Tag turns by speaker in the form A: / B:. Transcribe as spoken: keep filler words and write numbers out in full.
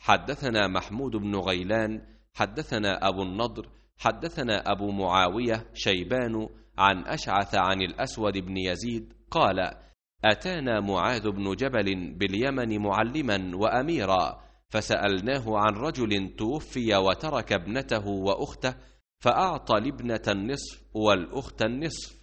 A: حدثنا محمود بن غيلان حدثنا أبو النضر حدثنا أبو معاوية شيبان عن أشعث عن الأسود بن يزيد قال: أتانا معاذ بن جبل باليمن معلما وأميرا، فسألناه عن رجل توفي وترك ابنته وأخته، فأعطى الابنة النصف والأخت النصف،